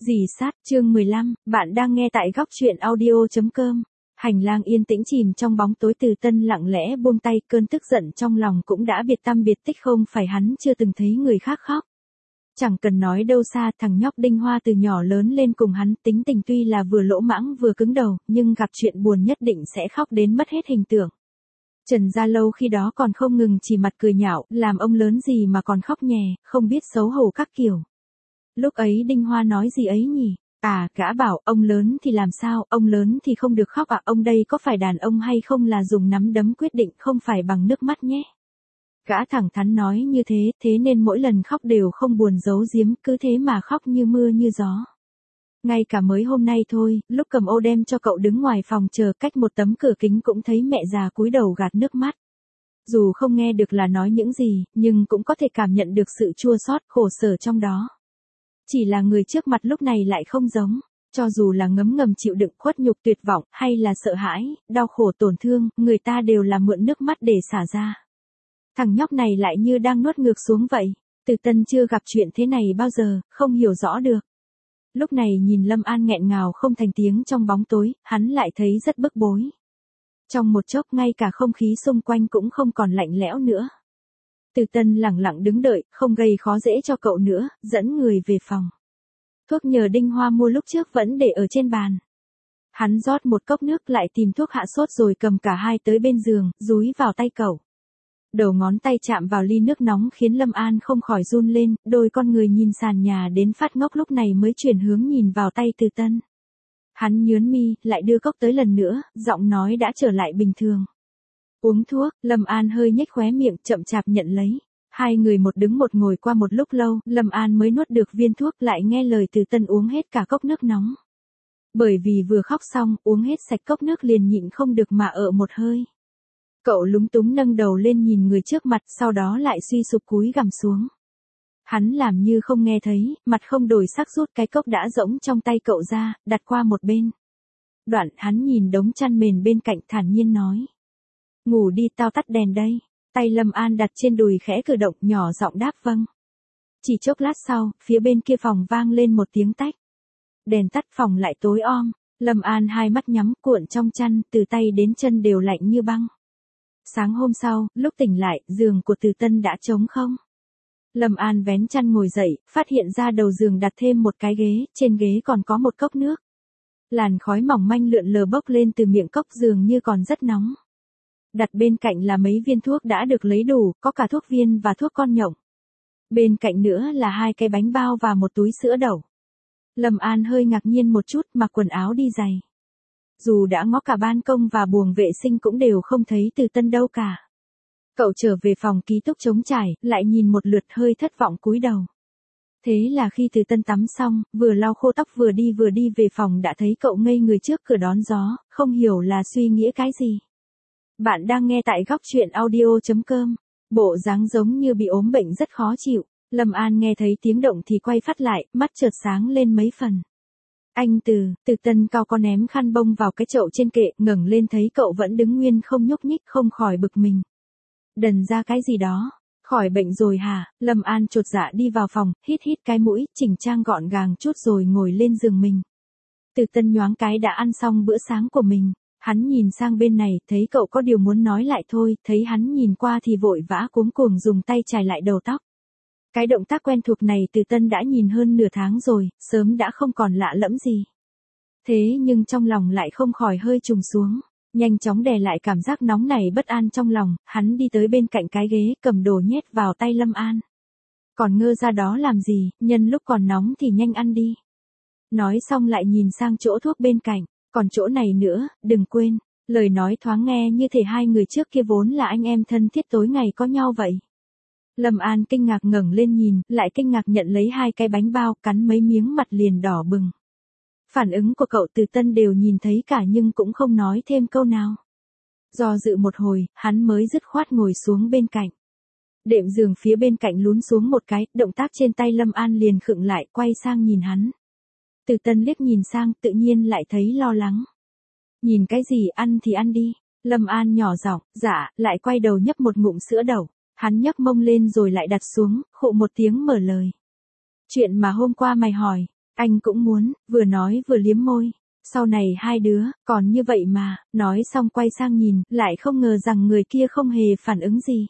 Dì sát, chương 15, bạn đang nghe tại góc truyện audio.com. Hành lang yên tĩnh chìm trong bóng tối, Từ Tân lặng lẽ buông tay, cơn tức giận trong lòng cũng đã biệt tăm biệt tích, không phải hắn chưa từng thấy người khác khóc. Chẳng cần nói đâu xa, thằng nhóc Đinh Hoa từ nhỏ lớn lên cùng hắn, tính tình tuy là vừa lỗ mãng vừa cứng đầu, nhưng gặp chuyện buồn nhất định sẽ khóc đến mất hết hình tượng. Trần Gia Lâu khi đó còn không ngừng chỉ mặt cười nhạo, làm ông lớn gì mà còn khóc nhè, không biết xấu hổ các kiểu. Lúc ấy Đinh Hoa nói gì ấy nhỉ? À, gã bảo, ông lớn thì làm sao, ông lớn thì không được khóc à, ông đây có phải đàn ông hay không là dùng nắm đấm quyết định, không phải bằng nước mắt nhé. Gã thẳng thắn nói như thế nên mỗi lần khóc đều không buồn giấu giếm, cứ thế mà khóc như mưa như gió. Ngay cả mới hôm nay thôi, lúc cầm ô đem cho cậu đứng ngoài phòng chờ cách một tấm cửa kính cũng thấy mẹ già cúi đầu gạt nước mắt. Dù không nghe được là nói những gì, nhưng cũng có thể cảm nhận được sự chua xót, khổ sở trong đó. Chỉ là người trước mặt lúc này lại không giống, cho dù là ngấm ngầm chịu đựng khuất nhục tuyệt vọng, hay là sợ hãi, đau khổ tổn thương, người ta đều là mượn nước mắt để xả ra. Thằng nhóc này lại như đang nuốt ngược xuống vậy. Từ Tân chưa gặp chuyện thế này bao giờ, không hiểu rõ được. Lúc này nhìn Lâm An nghẹn ngào không thành tiếng trong bóng tối, hắn lại thấy rất bức bối. Trong một chốc ngay cả không khí xung quanh cũng không còn lạnh lẽo nữa. Từ Tân lẳng lặng đứng đợi, không gây khó dễ cho cậu nữa, dẫn người về phòng. Thuốc nhờ Đinh Hoa mua lúc trước vẫn để ở trên bàn. Hắn rót một cốc nước, lại tìm thuốc hạ sốt rồi cầm cả hai tới bên giường, dúi vào tay cậu. Đầu ngón tay chạm vào ly nước nóng khiến Lâm An không khỏi run lên, đôi con người nhìn sàn nhà đến phát ngốc lúc này mới chuyển hướng nhìn vào tay Từ Tân. Hắn nhướng mi, lại đưa cốc tới lần nữa, giọng nói đã trở lại bình thường. Uống thuốc, Lâm An hơi nhếch khóe miệng, chậm chạp nhận lấy. Hai người một đứng một ngồi qua một lúc lâu, Lâm An mới nuốt được viên thuốc, lại nghe lời Từ Tân uống hết cả cốc nước nóng. Bởi vì vừa khóc xong, uống hết sạch cốc nước liền nhịn không được mà ợ một hơi. Cậu lúng túng nâng đầu lên nhìn người trước mặt, sau đó lại suy sụp cúi gằm xuống. Hắn làm như không nghe thấy, mặt không đổi sắc rút cái cốc đã rỗng trong tay cậu ra, đặt qua một bên. Đoạn hắn nhìn đống chăn mền bên cạnh thản nhiên nói. Ngủ đi, tao tắt đèn đây. Tay Lâm An đặt trên đùi khẽ cử động, nhỏ giọng đáp vâng. Chỉ chốc lát sau, phía bên kia phòng vang lên một tiếng tách. Đèn tắt, phòng lại tối om. Lâm An hai mắt nhắm, cuộn trong chăn, từ tay đến chân đều lạnh như băng. Sáng hôm sau, lúc tỉnh lại, giường của Từ Tân đã trống không. Lâm An vén chăn ngồi dậy, phát hiện ra đầu giường đặt thêm một cái ghế, trên ghế còn có một cốc nước. Làn khói mỏng manh lượn lờ bốc lên từ miệng cốc, dường như còn rất nóng. Đặt bên cạnh là mấy viên thuốc đã được lấy đủ, có cả thuốc viên và thuốc con nhộng. Bên cạnh nữa là hai cái bánh bao và một túi sữa đậu. Lâm An hơi ngạc nhiên một chút, mặc quần áo đi giày. Dù đã ngó cả ban công và buồng vệ sinh cũng đều không thấy Từ Tân đâu cả. Cậu trở về phòng ký túc trống trải, lại nhìn một lượt hơi thất vọng cúi đầu. Thế là khi Từ Tân tắm xong, vừa lau khô tóc vừa đi về phòng đã thấy cậu ngây người trước cửa đón gió, không hiểu là suy nghĩ cái gì. Bạn đang nghe tại góc truyện audio.com. Bộ dáng giống như bị ốm bệnh rất khó chịu. Lâm An nghe thấy tiếng động thì quay phát lại, mắt chợt sáng lên mấy phần. Anh Từ Tân cao con ném khăn bông vào cái chậu trên kệ, ngẩng lên thấy cậu vẫn đứng nguyên không nhúc nhích, không khỏi bực mình. Đần ra cái gì đó, khỏi bệnh rồi hả? Lâm An chột dạ đi vào phòng, hít cái mũi, chỉnh trang gọn gàng chút rồi ngồi lên giường mình. Từ Tân nhoáng cái đã ăn xong bữa sáng của mình. Hắn nhìn sang bên này, thấy cậu có điều muốn nói lại thôi, thấy hắn nhìn qua thì vội vã cuống cuồng dùng tay chải lại đầu tóc. Cái động tác quen thuộc này Từ Tân đã nhìn hơn nửa tháng rồi, sớm đã không còn lạ lẫm gì. Thế nhưng trong lòng lại không khỏi hơi trùng xuống, nhanh chóng đè lại cảm giác nóng này bất an trong lòng, hắn đi tới bên cạnh cái ghế, cầm đồ nhét vào tay Lâm An. Còn ngơ ra đó làm gì, nhân lúc còn nóng thì nhanh ăn đi. Nói xong lại nhìn sang chỗ thuốc bên cạnh. Còn chỗ này nữa, đừng quên, lời nói thoáng nghe như thể hai người trước kia vốn là anh em thân thiết tối ngày có nhau vậy. Lâm An kinh ngạc ngẩng lên nhìn, lại kinh ngạc nhận lấy hai cái bánh bao, cắn mấy miếng mặt liền đỏ bừng. Phản ứng của cậu Từ Tân đều nhìn thấy cả nhưng cũng không nói thêm câu nào. Do dự một hồi, hắn mới dứt khoát ngồi xuống bên cạnh. Đệm giường phía bên cạnh lún xuống một cái, động tác trên tay Lâm An liền khựng lại, quay sang nhìn hắn. Từ Tân liếc nhìn sang, tự nhiên lại thấy lo lắng. Nhìn cái gì, ăn thì ăn đi. Lâm An nhỏ giọng, dạ, lại quay đầu nhấp một ngụm sữa đậu. Hắn nhấc mông lên rồi lại đặt xuống, khụ một tiếng mở lời. Chuyện mà hôm qua mày hỏi, Anh cũng muốn, vừa nói vừa liếm môi. Sau này hai đứa, còn như vậy mà, nói xong quay sang nhìn, lại không ngờ rằng người kia không hề phản ứng gì.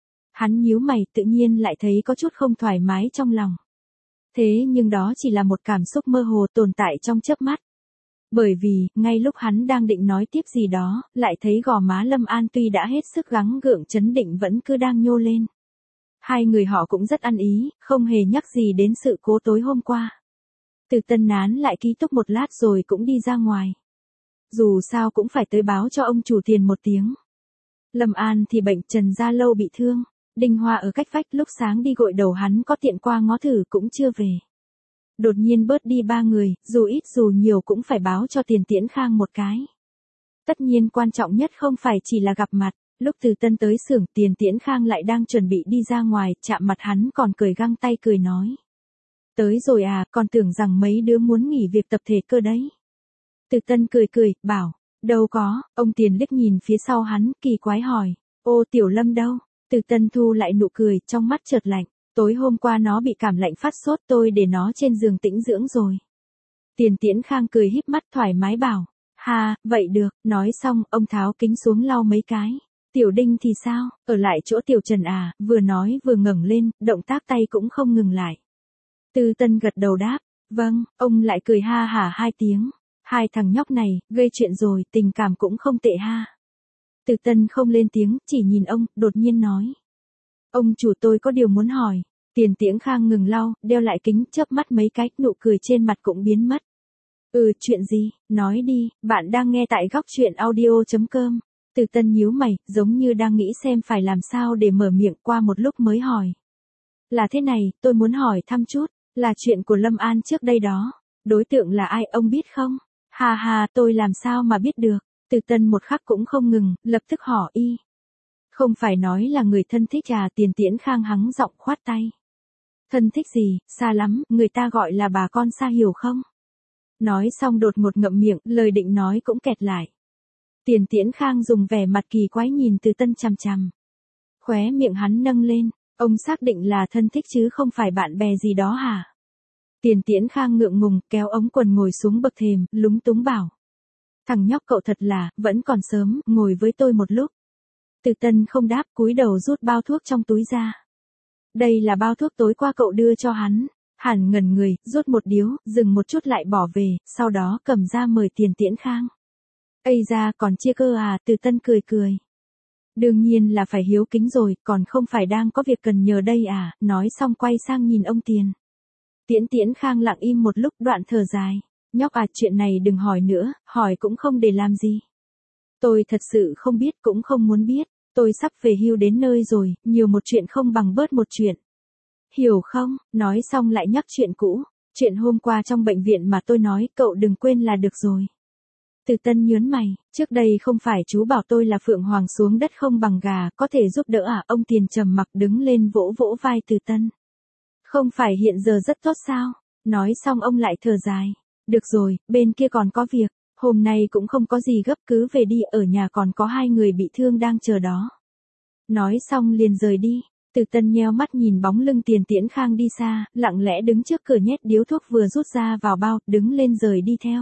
Hắn nhíu mày, tự nhiên lại thấy có chút không thoải mái trong lòng. Thế nhưng đó chỉ là một cảm xúc mơ hồ tồn tại trong chớp mắt. Bởi vì, ngay lúc hắn đang định nói tiếp gì đó, lại thấy gò má Lâm An tuy đã hết sức gắng gượng trấn định vẫn cứ đang nhô lên. Hai người họ cũng rất ăn ý, không hề nhắc gì đến sự cố tối hôm qua. Từ Tân nán lại ký túc một lát rồi cũng đi ra ngoài. Dù sao cũng phải tới báo cho ông chủ tiền một tiếng. Lâm An thì bệnh, Trần Gia Lâu bị thương. Đinh Hoa ở cách vách, lúc sáng đi gội đầu hắn có tiện qua ngó thử cũng chưa về. Đột nhiên bớt đi 3 người, dù ít dù nhiều cũng phải báo cho Tiền Tiễn Khang một cái. Tất nhiên quan trọng nhất không phải chỉ là gặp mặt. Lúc Từ Tân tới xưởng, Tiền Tiễn Khang lại đang chuẩn bị đi ra ngoài, chạm mặt hắn còn cười găng tay cười nói. Tới rồi à, còn tưởng rằng mấy đứa muốn nghỉ việc tập thể cơ đấy. Từ Tân cười cười, bảo, đâu có, ông Tiền liếc nhìn phía sau hắn, kỳ quái hỏi, ô Tiểu Lâm đâu? Từ Tân thu lại nụ cười, trong mắt chợt lạnh, tối hôm qua nó bị cảm lạnh phát sốt, tôi để nó trên giường tĩnh dưỡng rồi. Tiền Tiễn Khang cười híp mắt thoải mái bảo, ha, vậy được, nói xong, ông tháo kính xuống lau mấy cái. Tiểu Đinh thì sao, ở lại chỗ Tiểu Trần à, vừa nói vừa ngẩng lên, động tác tay cũng không ngừng lại. Từ Tân gật đầu đáp, vâng, ông lại cười ha hả 2 tiếng. Hai thằng nhóc này, gây chuyện rồi, tình cảm cũng không tệ ha. Từ Tân không lên tiếng, chỉ nhìn ông, đột nhiên nói. Ông chủ, tôi có điều muốn hỏi. Tiền Tiễn Khang ngừng lau, đeo lại kính, chớp mắt mấy cái, nụ cười trên mặt cũng biến mất. Chuyện gì, nói đi, bạn đang nghe tại góc truyện audio.com. Từ Tân nhíu mày, giống như đang nghĩ xem phải làm sao để mở miệng, qua một lúc mới hỏi. Là thế này, tôi muốn hỏi thăm chút, là chuyện của Lâm An trước đây đó. Đối tượng là ai, ông biết không? Ha ha, tôi làm sao mà biết được. Từ Tân một khắc cũng không ngừng, lập tức hỏi y. Không phải nói là người thân thích à? Tiền Tiễn Khang hắng giọng khoát tay. Thân thích gì, xa lắm, người ta gọi là bà con xa, hiểu không? Nói xong đột ngột ngậm miệng, lời định nói cũng kẹt lại. Tiền Tiễn Khang dùng vẻ mặt kỳ quái nhìn Từ Tân chằm chằm. Khóe miệng hắn nâng lên, ông xác định là thân thích chứ không phải bạn bè gì đó hả? Tiền Tiễn Khang ngượng ngùng, kéo ống quần ngồi xuống bậc thềm, lúng túng bảo. Thằng nhóc cậu thật là, vẫn còn sớm, ngồi với tôi một lúc. Từ Tân không đáp, cúi đầu rút bao thuốc trong túi ra. Đây là bao thuốc tối qua cậu đưa cho hắn. Hẳn ngẩn người, rút một điếu, dừng một chút lại bỏ về, sau đó cầm ra mời Tiền Tiễn Khang. Ây da, còn chia cơ à? Từ Tân cười cười. Đương nhiên là phải hiếu kính rồi, còn không phải đang có việc cần nhờ đây à? Nói xong quay sang nhìn ông Tiền. Tiễn Khang lặng im một lúc, đoạn thở dài. Nhóc à, chuyện này đừng hỏi nữa, hỏi cũng không để làm gì. Tôi thật sự không biết, cũng không muốn biết. Tôi sắp về hưu đến nơi rồi, nhiều một chuyện không bằng bớt một chuyện. Hiểu không? Nói xong lại nhắc chuyện cũ. Chuyện hôm qua trong bệnh viện mà tôi nói, cậu đừng quên là được rồi. Từ Tân nhớn mày, trước đây không phải chú bảo tôi là Phượng Hoàng xuống đất không bằng gà, có thể giúp đỡ à? Ông Tiền trầm mặc đứng lên vỗ vỗ vai Từ Tân. Không phải hiện giờ rất tốt sao? Nói xong ông lại thở dài. Được rồi, bên kia còn có việc, hôm nay cũng không có gì gấp, cứ về đi, ở nhà còn có 2 người bị thương đang chờ đó. Nói xong liền rời đi. Từ Tân nheo mắt nhìn bóng lưng Tiền Tiễn Khang đi xa, lặng lẽ đứng trước cửa nhét điếu thuốc vừa rút ra vào bao, đứng lên rời đi theo.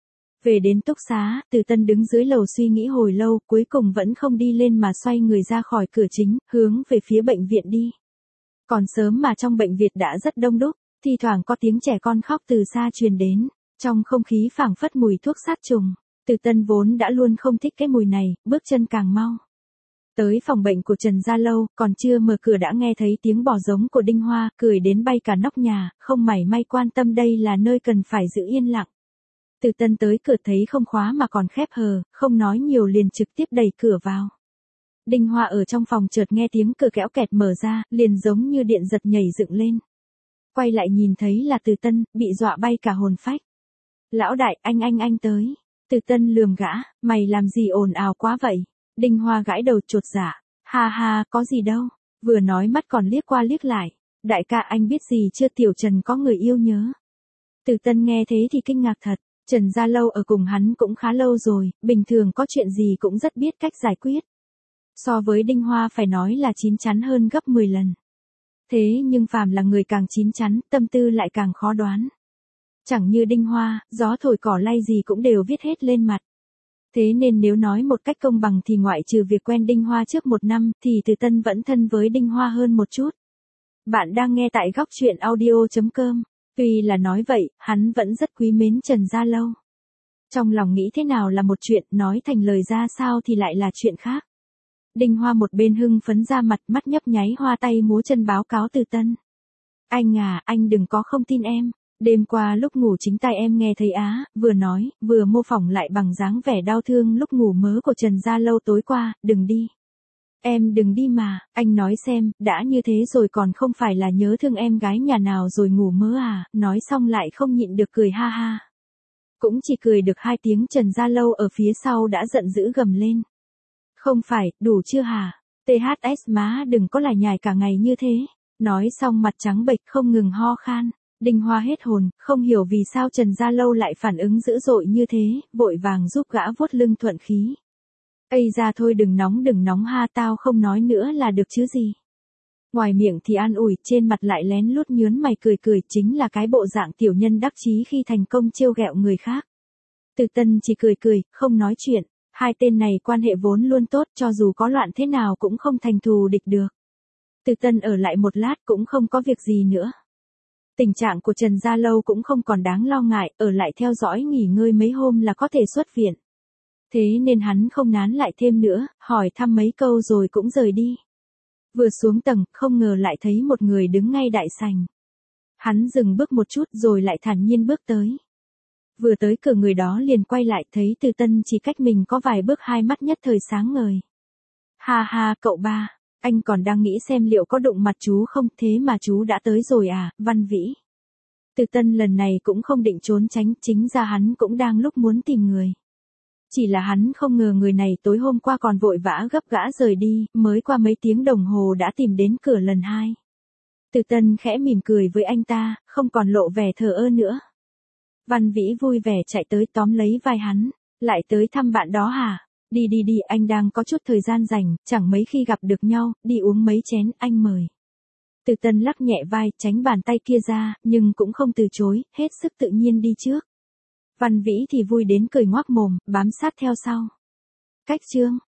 Về đến túc xá, Từ Tân đứng dưới lầu suy nghĩ hồi lâu, cuối cùng vẫn không đi lên mà xoay người ra khỏi cửa chính, hướng về phía bệnh viện đi. Còn sớm mà trong bệnh viện đã rất đông đúc, thi thoảng có tiếng trẻ con khóc từ xa truyền đến, trong không khí phảng phất mùi thuốc sát trùng. Từ Tân vốn đã luôn không thích cái mùi này, bước chân càng mau. Tới phòng bệnh của Trần Gia Lâu, còn chưa mở cửa đã nghe thấy tiếng bò giống của Đinh Hoa, cười đến bay cả nóc nhà, không mảy may quan tâm đây là nơi cần phải giữ yên lặng. Từ Tân tới cửa thấy không khóa mà còn khép hờ, không nói nhiều liền trực tiếp đẩy cửa vào. Đinh Hoa ở trong phòng chợt nghe tiếng cửa kéo kẹt mở ra, liền giống như điện giật nhảy dựng lên. Quay lại nhìn thấy là Từ Tân, bị dọa bay cả hồn phách. Lão đại, anh tới. Từ Tân lườm gã, mày làm gì ồn ào quá vậy? Đinh Hoa gãi đầu chột dạ, ha ha, có gì đâu. Vừa nói mắt còn liếc qua liếc lại. Đại ca, anh biết gì chưa, Tiểu Trần có người yêu nhớ. Từ Tân nghe thế thì kinh ngạc thật. Trần Gia Lâu ở cùng hắn cũng khá lâu rồi, bình thường có chuyện gì cũng rất biết cách giải quyết. So với Đinh Hoa phải nói là chín chắn hơn gấp 10 lần. Thế nhưng phàm là người càng chín chắn, tâm tư lại càng khó đoán. Chẳng như Đinh Hoa, gió thổi cỏ lay gì cũng đều viết hết lên mặt. Thế nên nếu nói một cách công bằng thì ngoại trừ việc quen Đinh Hoa trước 1 năm thì Từ Tân vẫn thân với Đinh Hoa hơn một chút. Bạn đang nghe tại góc truyện audio.com. Tuy là nói vậy, hắn vẫn rất quý mến Trần Gia Lâu. Trong lòng nghĩ thế nào là một chuyện, nói thành lời ra sao thì lại là chuyện khác. Đinh Hoa một bên hưng phấn ra mặt, mắt nhấp nháy hoa tay múa chân báo cáo Từ Tân. Anh à, anh đừng có không tin em. Đêm qua lúc ngủ chính tai em nghe thấy vừa nói, vừa mô phỏng lại bằng dáng vẻ đau thương lúc ngủ mớ của Trần Gia Lâu tối qua, đừng đi. Em đừng đi mà, anh nói xem, đã như thế rồi còn không phải là nhớ thương em gái nhà nào rồi ngủ mớ à, nói xong lại không nhịn được cười ha ha. Cũng chỉ cười được 2 tiếng Trần Gia Lâu ở phía sau đã giận dữ gầm lên. Không phải, đủ chưa hả? THS má đừng có lại nhải cả ngày như thế. Nói xong mặt trắng bệch không ngừng ho khan. Đinh Hoa hết hồn, không hiểu vì sao Trần Gia Lâu lại phản ứng dữ dội như thế, vội vàng giúp gã vuốt lưng thuận khí. Ây ra thôi đừng nóng ha, tao không nói nữa là được chứ gì. Ngoài miệng thì an ủi, trên mặt lại lén lút nhớn mày cười, chính là cái bộ dạng tiểu nhân đắc chí khi thành công trêu ghẹo người khác. Từ Tân chỉ cười, không nói chuyện, 2 tên này quan hệ vốn luôn tốt, cho dù có loạn thế nào cũng không thành thù địch được. Từ Tân ở lại một lát cũng không có việc gì nữa. Tình trạng của Trần Gia Lâu cũng không còn đáng lo ngại, ở lại theo dõi nghỉ ngơi mấy hôm là có thể xuất viện. Thế nên hắn không nán lại thêm nữa, hỏi thăm mấy câu rồi cũng rời đi. Vừa xuống tầng, không ngờ lại thấy một người đứng ngay đại sảnh. Hắn dừng bước một chút rồi lại thản nhiên bước tới. Vừa tới cửa người đó liền quay lại thấy Từ Tân chỉ cách mình có vài bước, 2 mắt nhất thời sáng ngời. Ha ha cậu ba, anh còn đang nghĩ xem liệu có đụng mặt chú không, thế mà chú đã tới rồi à, Văn Vĩ. Từ Tân lần này cũng không định trốn tránh, chính ra hắn cũng đang lúc muốn tìm người. Chỉ là hắn không ngờ người này tối hôm qua còn vội vã gấp gã rời đi, mới qua mấy tiếng đồng hồ đã tìm đến cửa lần 2. Từ Tân khẽ mỉm cười với anh ta, không còn lộ vẻ thờ ơ nữa. Văn Vĩ vui vẻ chạy tới tóm lấy vai hắn, lại tới thăm bạn đó hả? Đi, anh đang có chút thời gian rảnh, chẳng mấy khi gặp được nhau, đi uống mấy chén, anh mời. Từ Tân lắc nhẹ vai, tránh bàn tay kia ra, nhưng cũng không từ chối, hết sức tự nhiên đi trước. Văn Vĩ thì vui đến cười ngoác mồm, bám sát theo sau. Cách chương